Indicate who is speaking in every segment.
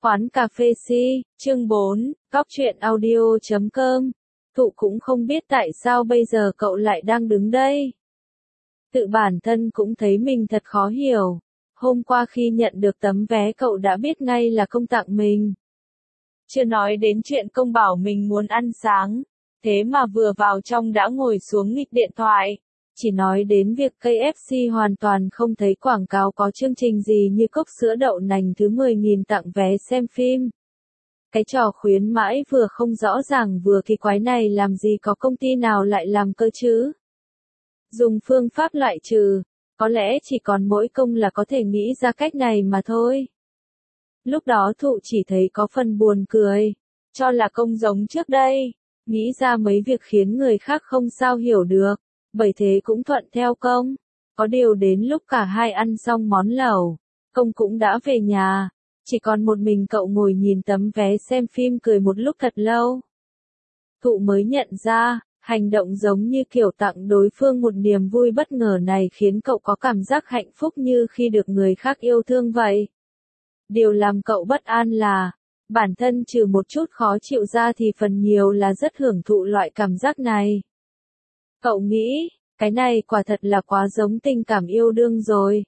Speaker 1: Quán cà phê si, chương 4, góc truyện audio.com. Thụ cũng không biết tại sao bây giờ cậu lại đang đứng đây. Tự bản thân cũng thấy mình thật khó hiểu. Hôm qua khi nhận được tấm vé cậu đã biết ngay là công tặng mình. Chưa nói đến chuyện công bảo mình muốn ăn sáng. Thế mà vừa vào trong đã ngồi xuống nghịch điện thoại. Chỉ nói đến việc KFC hoàn toàn không thấy quảng cáo có chương trình gì như cốc sữa đậu nành thứ 10.000 tặng vé xem phim. Cái trò khuyến mãi vừa không rõ ràng vừa kỳ quái này làm gì có công ty nào lại làm cơ chứ? Dùng phương pháp loại trừ, có lẽ chỉ còn mỗi công là có thể nghĩ ra cách này mà thôi. Lúc đó Thụ chỉ thấy có phần buồn cười, cho là công giống trước đây, nghĩ ra mấy việc khiến người khác không sao hiểu được. Bởi thế cũng thuận theo công. Có điều đến lúc cả hai ăn xong món lẩu, công cũng đã về nhà. Chỉ còn một mình cậu ngồi nhìn tấm vé xem phim cười một lúc thật lâu. Thụ mới nhận ra, hành động giống như kiểu tặng đối phương một niềm vui bất ngờ này khiến cậu có cảm giác hạnh phúc như khi được người khác yêu thương vậy. Điều làm cậu bất an là, bản thân trừ một chút khó chịu ra thì phần nhiều là rất hưởng thụ loại cảm giác này. Cậu nghĩ, cái này quả thật là quá giống tình cảm yêu đương rồi.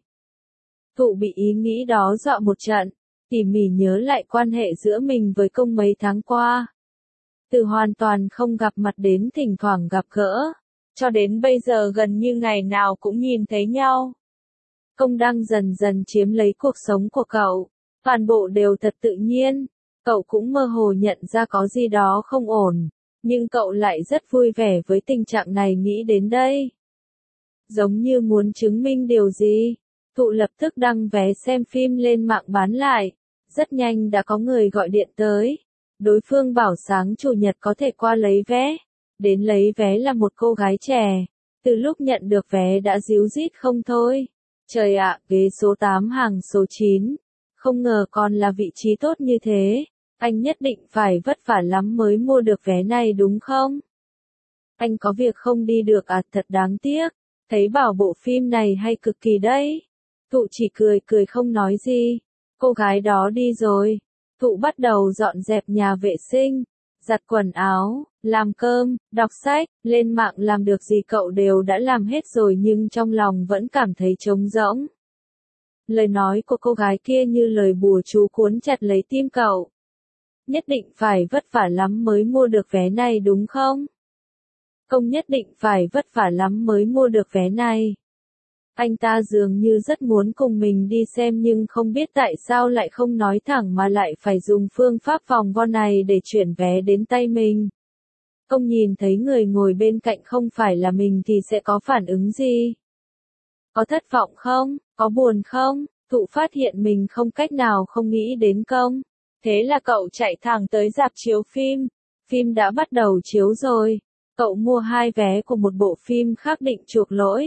Speaker 1: Thụ bị ý nghĩ đó dọa một trận, tỉ mỉ nhớ lại quan hệ giữa mình với công mấy tháng qua. Từ hoàn toàn không gặp mặt đến thỉnh thoảng gặp gỡ, cho đến bây giờ gần như ngày nào cũng nhìn thấy nhau. Công đang dần dần chiếm lấy cuộc sống của cậu, toàn bộ đều thật tự nhiên, cậu cũng mơ hồ nhận ra có gì đó không ổn. Nhưng cậu lại rất vui vẻ với tình trạng này nghĩ đến đây. Giống như muốn chứng minh điều gì, Thụ lập tức đăng vé xem phim lên mạng bán lại. Rất nhanh đã có người gọi điện tới. Đối phương bảo sáng chủ nhật có thể qua lấy vé. Đến lấy vé là một cô gái trẻ. Từ lúc nhận được vé đã ríu rít không thôi. Trời ạ, ghế số 8 hàng số 9. Không ngờ còn là vị trí tốt như thế. Anh nhất định phải vất vả lắm mới mua được vé này đúng không? Anh có việc không đi được à, thật đáng tiếc. Thấy bảo bộ phim này hay cực kỳ đấy. Thụ chỉ cười cười không nói gì. Cô gái đó đi rồi. Thụ bắt đầu dọn dẹp nhà vệ sinh, giặt quần áo, làm cơm, đọc sách, lên mạng làm được gì cậu đều đã làm hết rồi nhưng trong lòng vẫn cảm thấy trống rỗng. Lời nói của cô gái kia như lời bùa chú cuốn chặt lấy tim cậu. Nhất định phải vất vả lắm mới mua được vé này đúng không? Công nhất định phải vất vả lắm mới mua được vé này. Anh ta dường như rất muốn cùng mình đi xem nhưng không biết tại sao lại không nói thẳng mà lại phải dùng phương pháp vòng vo này để chuyển vé đến tay mình. Công nhìn thấy người ngồi bên cạnh không phải là mình thì sẽ có phản ứng gì? Có thất vọng không? Có buồn không? Thụ phát hiện mình không cách nào không nghĩ đến công. Thế là cậu chạy thẳng tới rạp chiếu phim. Phim đã bắt đầu chiếu rồi. Cậu mua 2 vé của một bộ phim khác định chuộc lỗi.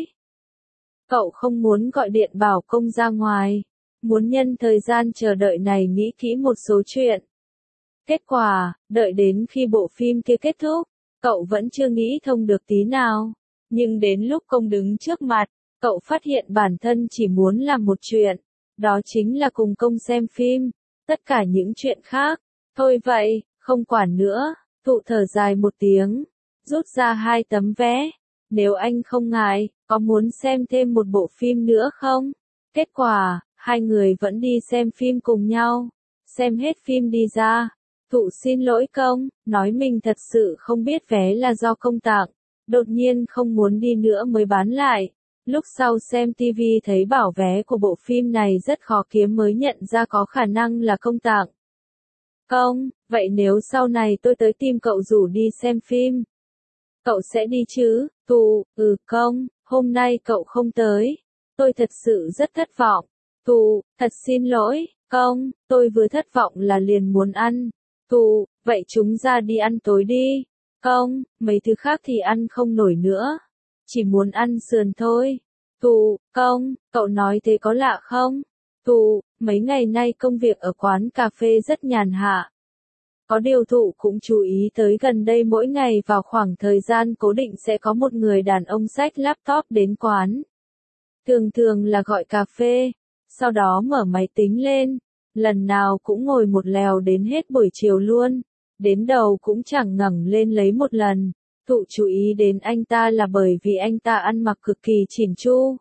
Speaker 1: Cậu không muốn gọi điện bảo công ra ngoài. Muốn nhân thời gian chờ đợi này nghĩ kỹ một số chuyện. Kết quả, đợi đến khi bộ phim kia kết thúc, cậu vẫn chưa nghĩ thông được tí nào. Nhưng đến lúc công đứng trước mặt, cậu phát hiện bản thân chỉ muốn làm một chuyện. Đó chính là cùng công xem phim. Tất cả những chuyện khác, thôi vậy, không quản nữa. Thụ thở dài một tiếng, rút ra 2 tấm vé. Nếu anh không ngại, có muốn xem thêm một bộ phim nữa không? Kết quả, 2 người vẫn đi xem phim cùng nhau. Xem hết phim đi ra. Thụ xin lỗi công, nói mình thật sự không biết vé là do công tặng. Đột nhiên không muốn đi nữa mới bán lại. Lúc sau xem TV thấy bảo vé của bộ phim này rất khó kiếm mới nhận ra có khả năng là công tặng. Công, vậy nếu sau này tôi tới tìm cậu rủ đi xem phim, cậu sẽ đi chứ? Thụ, công, hôm nay cậu không tới. Tôi thật sự rất thất vọng. Thụ, thật xin lỗi, công, tôi vừa thất vọng là liền muốn ăn. Thụ, vậy chúng ra đi ăn tối đi. Công, mấy thứ khác thì ăn không nổi nữa. Chỉ muốn ăn sườn thôi. Thụ, công, cậu nói thế có lạ không? Thụ, mấy ngày nay công việc ở quán cà phê rất nhàn hạ. Có điều Thụ cũng chú ý tới gần đây mỗi ngày vào khoảng thời gian cố định sẽ có một người đàn ông xách laptop đến quán. Thường thường là gọi cà phê, sau đó mở máy tính lên, lần nào cũng ngồi một lèo đến hết buổi chiều luôn, đến đầu cũng chẳng ngẩng lên lấy một lần. Thụ chú ý đến anh ta là bởi vì anh ta ăn mặc cực kỳ chỉn chu.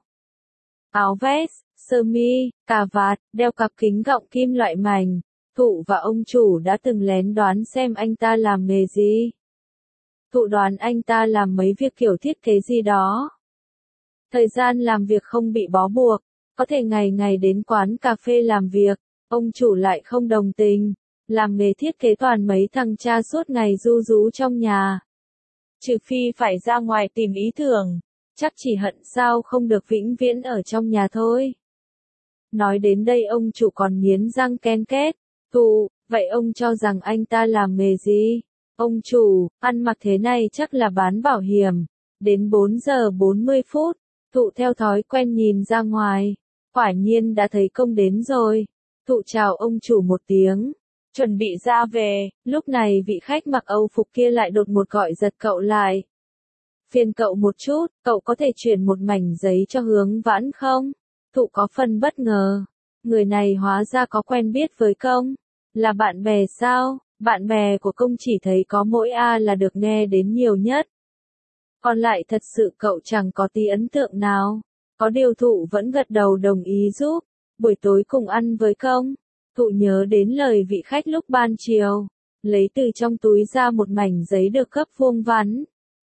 Speaker 1: Áo vest, sơ mi, cà vạt, đeo cặp kính gọng kim loại mảnh. Thụ và ông chủ đã từng lén đoán xem anh ta làm nghề gì. Thụ đoán anh ta làm mấy việc kiểu thiết kế gì đó. Thời gian làm việc không bị bó buộc, có thể ngày ngày đến quán cà phê làm việc, ông chủ lại không đồng tình, làm nghề thiết kế toàn mấy thằng cha suốt ngày ru rú trong nhà. Trừ phi phải ra ngoài tìm ý tưởng, chắc chỉ hận sao không được vĩnh viễn ở trong nhà thôi. Nói đến đây ông chủ còn nghiến răng ken két. Thụ, vậy ông cho rằng anh ta làm nghề gì? Ông chủ, ăn mặc thế này chắc là bán bảo hiểm. Đến 4 giờ 40 phút, Thụ theo thói quen nhìn ra ngoài. Quả nhiên đã thấy công đến rồi. Thụ chào ông chủ một tiếng, chuẩn bị ra về. Lúc này vị khách mặc Âu phục kia lại đột ngột gọi giật cậu lại. Phiền cậu một chút, cậu có thể chuyển một mảnh giấy cho Hướng Vãn không? Thụ có phần bất ngờ. Người này hóa ra có quen biết với công. Là bạn bè sao? Bạn bè của công chỉ thấy có mỗi A là được nghe đến nhiều nhất. Còn lại thật sự cậu chẳng có tí ấn tượng nào. Có điều Thụ vẫn gật đầu đồng ý giúp. Buổi tối cùng ăn với công. Thụ nhớ đến lời vị khách lúc ban chiều. Lấy từ trong túi ra một mảnh giấy được gấp vuông vắn.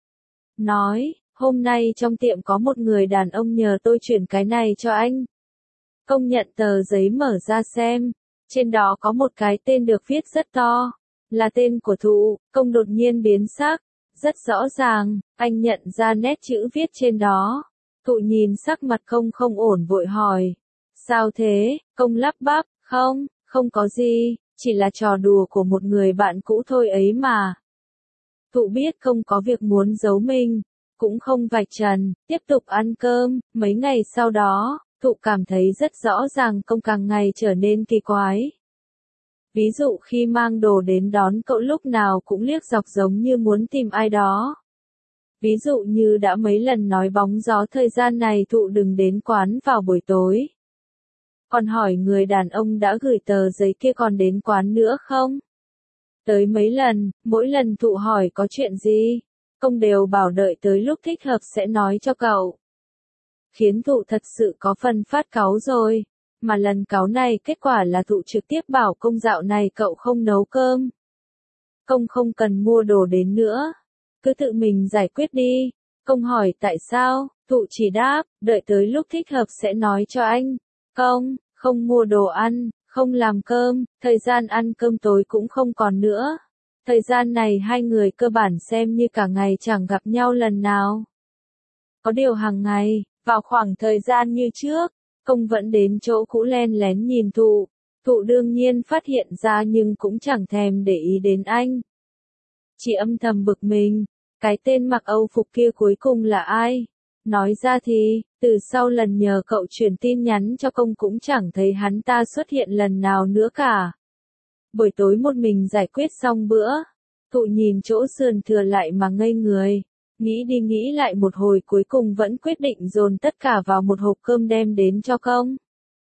Speaker 1: Nói, hôm nay trong tiệm có một người đàn ông nhờ tôi chuyển cái này cho anh. Công nhận tờ giấy mở ra xem. Trên đó có một cái tên được viết rất to. Là tên của Thụ. Công đột nhiên biến sắc. Rất rõ ràng, anh nhận ra nét chữ viết trên đó. Thụ nhìn sắc mặt công không ổn vội hỏi. Sao thế? Công lắp bắp. Không có gì, chỉ là trò đùa của một người bạn cũ thôi ấy mà. Thụ biết công có việc muốn giấu mình, cũng không vạch trần, tiếp tục ăn cơm. Mấy ngày sau đó, Thụ cảm thấy rất rõ ràng công càng ngày trở nên kỳ quái. Ví dụ khi mang đồ đến đón cậu lúc nào cũng liếc dọc giống như muốn tìm ai đó. Ví dụ như đã mấy lần nói bóng gió thời gian này Thụ đừng đến quán vào buổi tối. Còn hỏi người đàn ông đã gửi tờ giấy kia còn đến quán nữa không? Tới mấy lần, mỗi lần Thụ hỏi có chuyện gì, công đều bảo đợi tới lúc thích hợp sẽ nói cho cậu. Khiến Thụ thật sự có phần phát cáu rồi. Mà lần cáu này kết quả là Thụ trực tiếp bảo công dạo này cậu không nấu cơm. Công không cần mua đồ đến nữa. Cứ tự mình giải quyết đi. Công hỏi tại sao, Thụ chỉ đáp, đợi tới lúc thích hợp sẽ nói cho anh. Công, không mua đồ ăn, không làm cơm, thời gian ăn cơm tối cũng không còn nữa. Thời gian này hai người cơ bản xem như cả ngày chẳng gặp nhau lần nào. Có điều hàng ngày, vào khoảng thời gian như trước, công vẫn đến chỗ cũ len lén nhìn Thụ. Thụ đương nhiên phát hiện ra nhưng cũng chẳng thèm để ý đến anh. Chỉ âm thầm bực mình, cái tên mặc Âu phục kia cuối cùng là ai? Nói ra thì, từ sau lần nhờ cậu truyền tin nhắn cho công cũng chẳng thấy hắn ta xuất hiện lần nào nữa cả. Buổi tối một mình giải quyết xong bữa, Thụ nhìn chỗ sườn thừa lại mà ngây người. Nghĩ đi nghĩ lại một hồi cuối cùng vẫn quyết định dồn tất cả vào một hộp cơm đem đến cho công.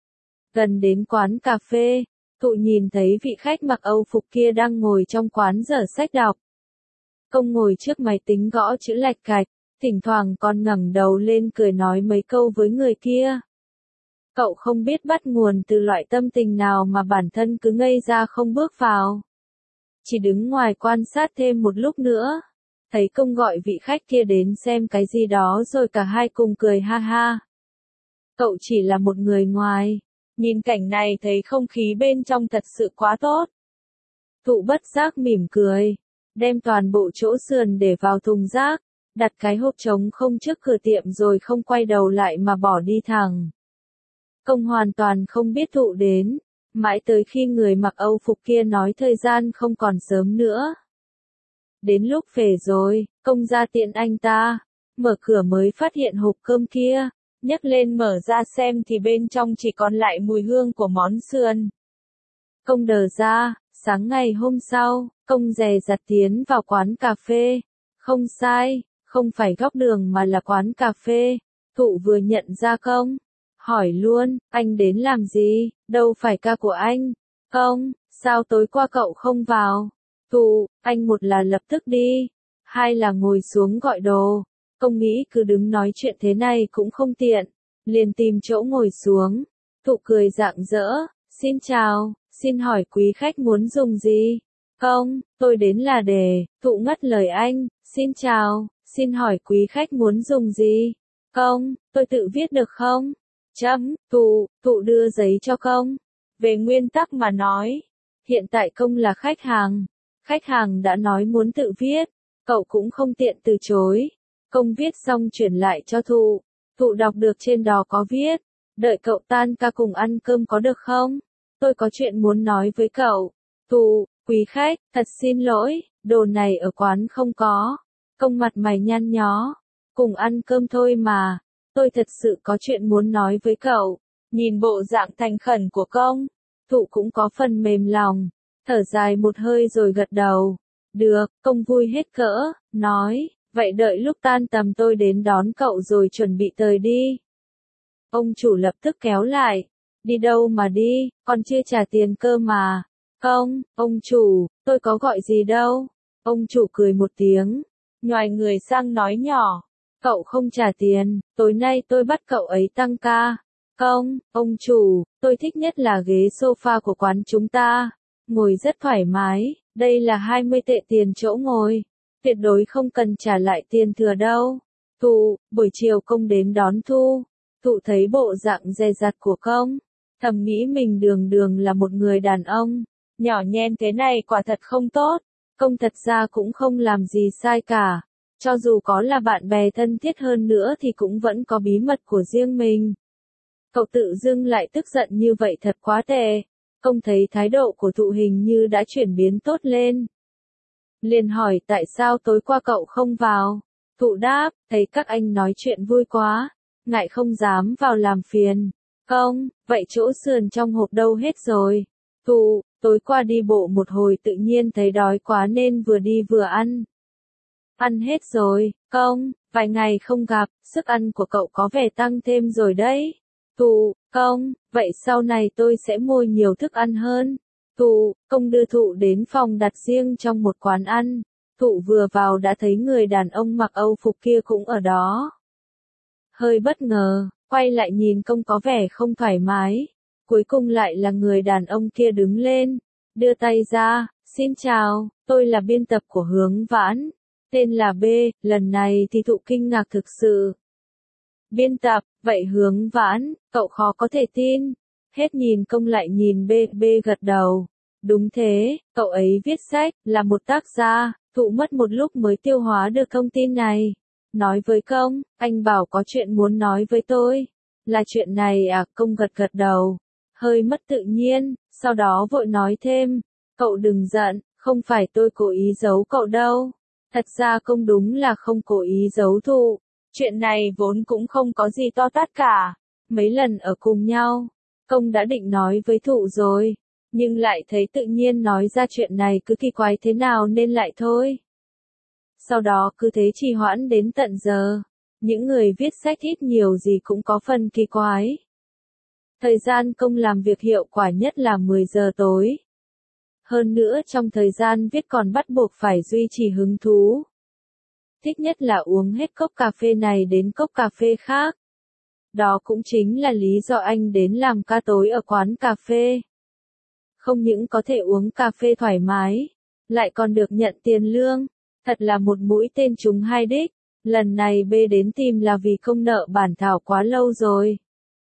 Speaker 1: Gần đến quán cà phê, Thụ nhìn thấy vị khách mặc Âu phục kia đang ngồi trong quán dở sách đọc. Công ngồi trước máy tính gõ chữ lạch cạch, thỉnh thoảng còn ngẩng đầu lên cười nói mấy câu với người kia. Cậu không biết bắt nguồn từ loại tâm tình nào mà bản thân cứ ngây ra không bước vào. Chỉ đứng ngoài quan sát thêm một lúc nữa. Thấy công gọi vị khách kia đến xem cái gì đó rồi cả hai cùng cười ha ha. Cậu chỉ là một người ngoài. Nhìn cảnh này thấy không khí bên trong thật sự quá tốt. Thụ bất giác mỉm cười. Đem toàn bộ chỗ sườn để vào thùng rác. Đặt cái hộp trống không trước cửa tiệm rồi không quay đầu lại mà bỏ đi thẳng. Công hoàn toàn không biết Thụ đến. Mãi tới khi người mặc Âu phục kia nói thời gian không còn sớm nữa. Đến lúc về rồi, công ra tiện anh ta. Mở cửa mới phát hiện hộp cơm kia. Nhấc lên mở ra xem thì bên trong chỉ còn lại mùi hương của món sườn. Công đờ ra, sáng ngày hôm sau, công dè dặt tiến vào quán cà phê. Không sai, không phải góc đường mà là quán cà phê. Thụ vừa nhận ra công. Hỏi luôn, anh đến làm gì, đâu phải ca của anh. Công, sao tối qua cậu không vào? Thụ, anh một là lập tức đi, hai là ngồi xuống gọi đồ. Công nghĩ cứ đứng nói chuyện thế này cũng không tiện, liền tìm chỗ ngồi xuống. Thụ cười rạng rỡ, xin chào, xin hỏi quý khách muốn dùng gì? Công, tôi đến là để, Thụ ngắt lời anh, xin chào, xin hỏi quý khách muốn dùng gì? Công, tôi tự viết được không? Thụ đưa giấy cho Công. Về nguyên tắc mà nói, hiện tại Công là khách hàng đã nói muốn tự viết, cậu cũng không tiện từ chối. Công viết xong chuyển lại cho Thụ đọc được trên đó có viết, đợi cậu tan ca cùng ăn cơm có được không? Tôi có chuyện muốn nói với cậu. Quý khách, thật xin lỗi, đồ này ở quán không có. Công mặt mày nhăn nhó, cùng ăn cơm thôi mà, tôi thật sự có chuyện muốn nói với cậu. Nhìn bộ dạng thành khẩn của Công, Thụ cũng có phần mềm lòng, thở dài một hơi rồi gật đầu. Được, Công vui hết cỡ, nói, vậy đợi lúc tan tầm tôi đến đón cậu rồi chuẩn bị tời đi. Ông chủ lập tức kéo lại, đi đâu mà đi, còn chưa trả tiền cơ mà. Công, ông chủ, tôi có gọi gì đâu. Ông chủ cười một tiếng, nhoài người sang nói nhỏ, cậu không trả tiền, tối nay tôi bắt cậu ấy tăng ca. Công, ông chủ, tôi thích nhất là ghế sofa của quán chúng ta, ngồi rất thoải mái, đây là 20 tệ tiền chỗ ngồi, tuyệt đối không cần trả lại tiền thừa đâu. Buổi chiều Công đến đón Thụ thấy bộ dạng dè dặt của Công, thầm nghĩ mình đường đường là một người đàn ông, nhỏ nhen thế này quả thật không tốt. Công thật ra cũng không làm gì sai cả, cho dù có là bạn bè thân thiết hơn nữa thì cũng vẫn có bí mật của riêng mình. Cậu tự dưng lại tức giận như vậy thật quá tệ. Công thấy thái độ của Thụ hình như đã chuyển biến tốt lên, liền hỏi tại sao tối qua cậu không vào. Thụ đáp, thấy các anh nói chuyện vui quá, ngại không dám vào làm phiền. Công, vậy chỗ sườn trong hộp đâu hết rồi? Tối qua đi bộ một hồi tự nhiên thấy đói quá nên vừa đi vừa ăn. Ăn hết rồi, Công, vài ngày không gặp, sức ăn của cậu có vẻ tăng thêm rồi đấy. Công, vậy sau này tôi sẽ mua nhiều thức ăn hơn. Công đưa Thụ đến phòng đặt riêng trong một quán ăn. Thụ vừa vào đã thấy người đàn ông mặc Âu phục kia cũng ở đó. Hơi bất ngờ, quay lại nhìn Công có vẻ không thoải mái. Cuối cùng lại là người đàn ông kia đứng lên, đưa tay ra, xin chào, tôi là biên tập của Hướng Vãn, tên là B, lần này thì Thụ kinh ngạc thực sự. Biên tập, vậy Hướng Vãn, cậu khó có thể tin. Hết nhìn Công lại nhìn B gật đầu. Đúng thế, cậu ấy viết sách, là một tác gia. Thụ mất một lúc mới tiêu hóa được thông tin này. Nói với Công, anh bảo có chuyện muốn nói với tôi. Là chuyện này à? Công gật đầu, hơi mất tự nhiên, sau đó vội nói thêm, cậu đừng giận, không phải tôi cố ý giấu cậu đâu. Thật ra Công đúng là không cố ý giấu Thụ. Chuyện này vốn cũng không có gì to tát cả. Mấy lần ở cùng nhau, Công đã định nói với Thụ rồi, nhưng lại thấy tự nhiên nói ra chuyện này cứ kỳ quái thế nào nên lại thôi. Sau đó cứ thế trì hoãn đến tận giờ. Những người viết sách ít nhiều gì cũng có phần kỳ quái. Thời gian Công làm việc hiệu quả nhất là 10 giờ tối. Hơn nữa trong thời gian viết còn bắt buộc phải duy trì hứng thú. Thích nhất là uống hết cốc cà phê này đến cốc cà phê khác. Đó cũng chính là lý do anh đến làm ca tối ở quán cà phê. Không những có thể uống cà phê thoải mái, lại còn được nhận tiền lương. Thật là một mũi tên trúng hai đích. Lần này B đến tìm là vì Công nợ bản thảo quá lâu rồi.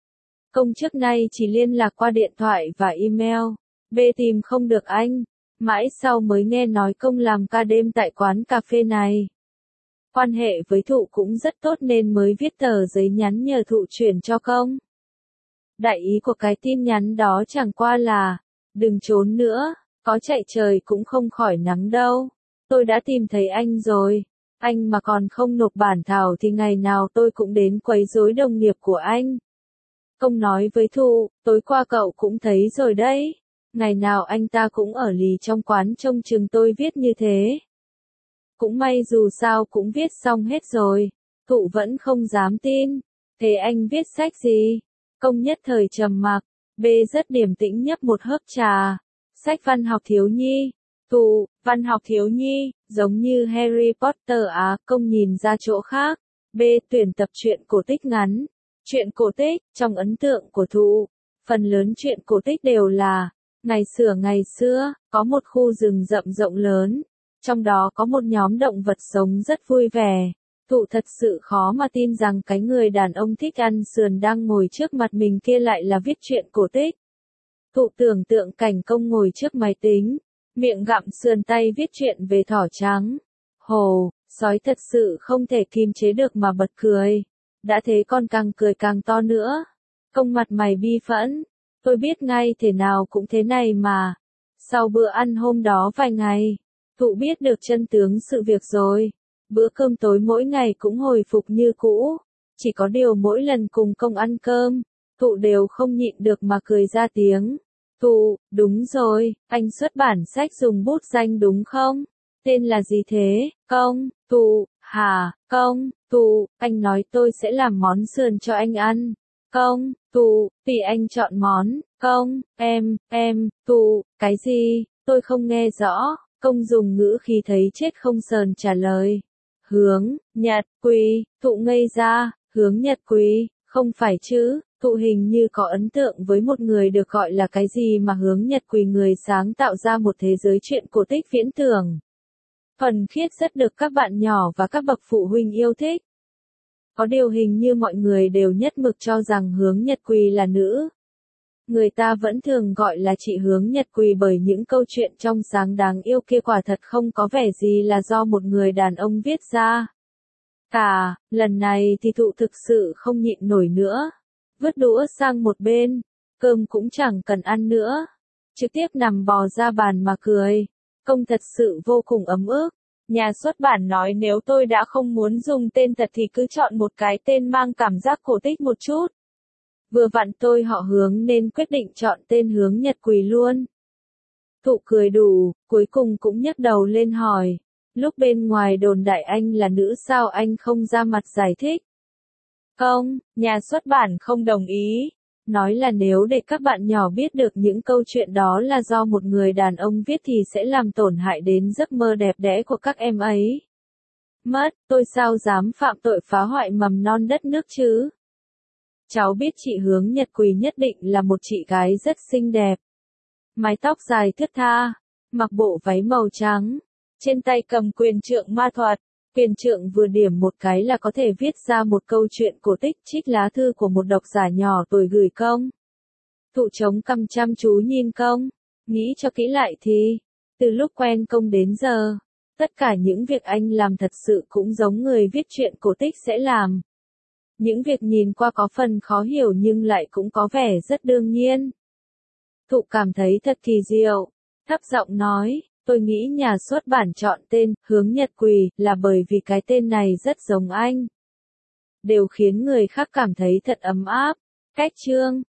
Speaker 1: Công trước nay chỉ liên lạc qua điện thoại và email. B tìm không được anh. Mãi sau mới nghe nói Công làm ca đêm tại quán cà phê này. Quan hệ với Thụ cũng rất tốt nên mới viết tờ giấy nhắn nhờ Thụ chuyển cho Công. Đại ý của cái tin nhắn đó chẳng qua là, đừng trốn nữa, có chạy trời cũng không khỏi nắng đâu. Tôi đã tìm thấy anh rồi. Anh mà còn không nộp bản thảo thì ngày nào tôi cũng đến quấy rối đồng nghiệp của anh. Công nói với Thụ, tối qua cậu cũng thấy rồi đấy. Ngày nào anh ta cũng ở lì trong quán trông chừng tôi viết như thế. Cũng may dù sao cũng viết xong hết rồi. Thụ vẫn không dám tin. Thế anh viết sách gì? Công nhất thời trầm mặc. B rất điềm tĩnh nhấp một hớp trà. Sách văn học thiếu nhi. Thụ, văn học thiếu nhi, giống như Harry Potter á, công nhìn ra chỗ khác. B. Tuyển tập truyện cổ tích ngắn. Truyện cổ tích, trong ấn tượng của Thụ, phần lớn truyện cổ tích đều là ngày xưa, có một khu rừng rậm rộng lớn, trong đó có một nhóm động vật sống rất vui vẻ. Thụ thật sự khó mà tin rằng cái người đàn ông thích ăn sườn đang ngồi trước mặt mình kia lại là viết truyện cổ tích. Thụ tưởng tượng cảnh công ngồi trước máy tính, miệng gặm sườn tay viết truyện về thỏ trắng. Hồ, sói thật sự không thể kìm chế được mà bật cười. Đã thế con càng cười càng to nữa. Công mặt mày bi phẫn. Tôi biết ngay thế nào cũng thế này mà. Sau bữa ăn hôm đó vài ngày, Thụ biết được chân tướng sự việc rồi. Bữa cơm tối mỗi ngày cũng hồi phục như cũ. Chỉ có điều mỗi lần cùng công ăn cơm, Thụ đều không nhịn được mà cười ra tiếng. Thụ, đúng rồi, anh xuất bản sách dùng bút danh đúng không? Tên là gì thế, công? Thụ, hả, công? Thụ, anh nói tôi sẽ làm món sườn cho anh ăn. Công, Thụ, tùy anh chọn món. Công, Thụ, cái gì? Tôi không nghe rõ. Công dùng ngữ khí thấy chết không sờn trả lời. Hướng, Nhật, Quỳ, Thụ ngây ra, hướng Nhật Quỳ, không phải chứ, Thụ hình như có ấn tượng với một người được gọi là cái gì mà hướng Nhật Quỳ, người sáng tạo ra một thế giới truyện cổ tích viễn tưởng. Thuần khiết rất được các bạn nhỏ và các bậc phụ huynh yêu thích. Có điều hình như mọi người đều nhất mực cho rằng hướng Nhật Quỳ là nữ. Người ta vẫn thường gọi là chị hướng Nhật Quỳ bởi những câu chuyện trong sáng đáng yêu kia quả thật không có vẻ gì là do một người đàn ông viết ra. Lần này thì Thụ thực sự không nhịn nổi nữa. Vứt đũa sang một bên, cơm cũng chẳng cần ăn nữa. Trực tiếp nằm bò ra bàn mà cười. Công thật sự vô cùng ấm ức. Nhà xuất bản nói nếu tôi đã không muốn dùng tên thật thì cứ chọn một cái tên mang cảm giác cổ tích một chút. Vừa vặn tôi họ Hướng nên quyết định chọn tên Hướng Nhật Quỳ luôn. Thụ cười đủ, cuối cùng cũng nhấc đầu lên hỏi. Lúc bên ngoài đồn đại anh là nữ sao anh không ra mặt giải thích? Không, nhà xuất bản không đồng ý. Nói là nếu để các bạn nhỏ biết được những câu chuyện đó là do một người đàn ông viết thì sẽ làm tổn hại đến giấc mơ đẹp đẽ của các em ấy. Mất, tôi sao dám phạm tội phá hoại mầm non đất nước chứ? Cháu biết chị Hướng Nhật Quỳ nhất định là một chị gái rất xinh đẹp. Mái tóc dài thướt tha, mặc bộ váy màu trắng, trên tay cầm quyền trượng ma thuật. Quyền trượng vừa điểm một cái là có thể viết ra một câu chuyện cổ tích, trích lá thư của một độc giả nhỏ tuổi gửi công. Thụ chống cằm chăm chú nhìn công, nghĩ cho kỹ lại thì, từ lúc quen công đến giờ, tất cả những việc anh làm thật sự cũng giống người viết truyện cổ tích sẽ làm. Những việc nhìn qua có phần khó hiểu nhưng lại cũng có vẻ rất đương nhiên. Thụ cảm thấy thật kỳ diệu, thấp giọng nói. Tôi nghĩ nhà xuất bản chọn tên Hướng Nhật Quỳ là bởi vì cái tên này rất giống anh. Đều khiến người khác cảm thấy thật ấm áp. Cách chương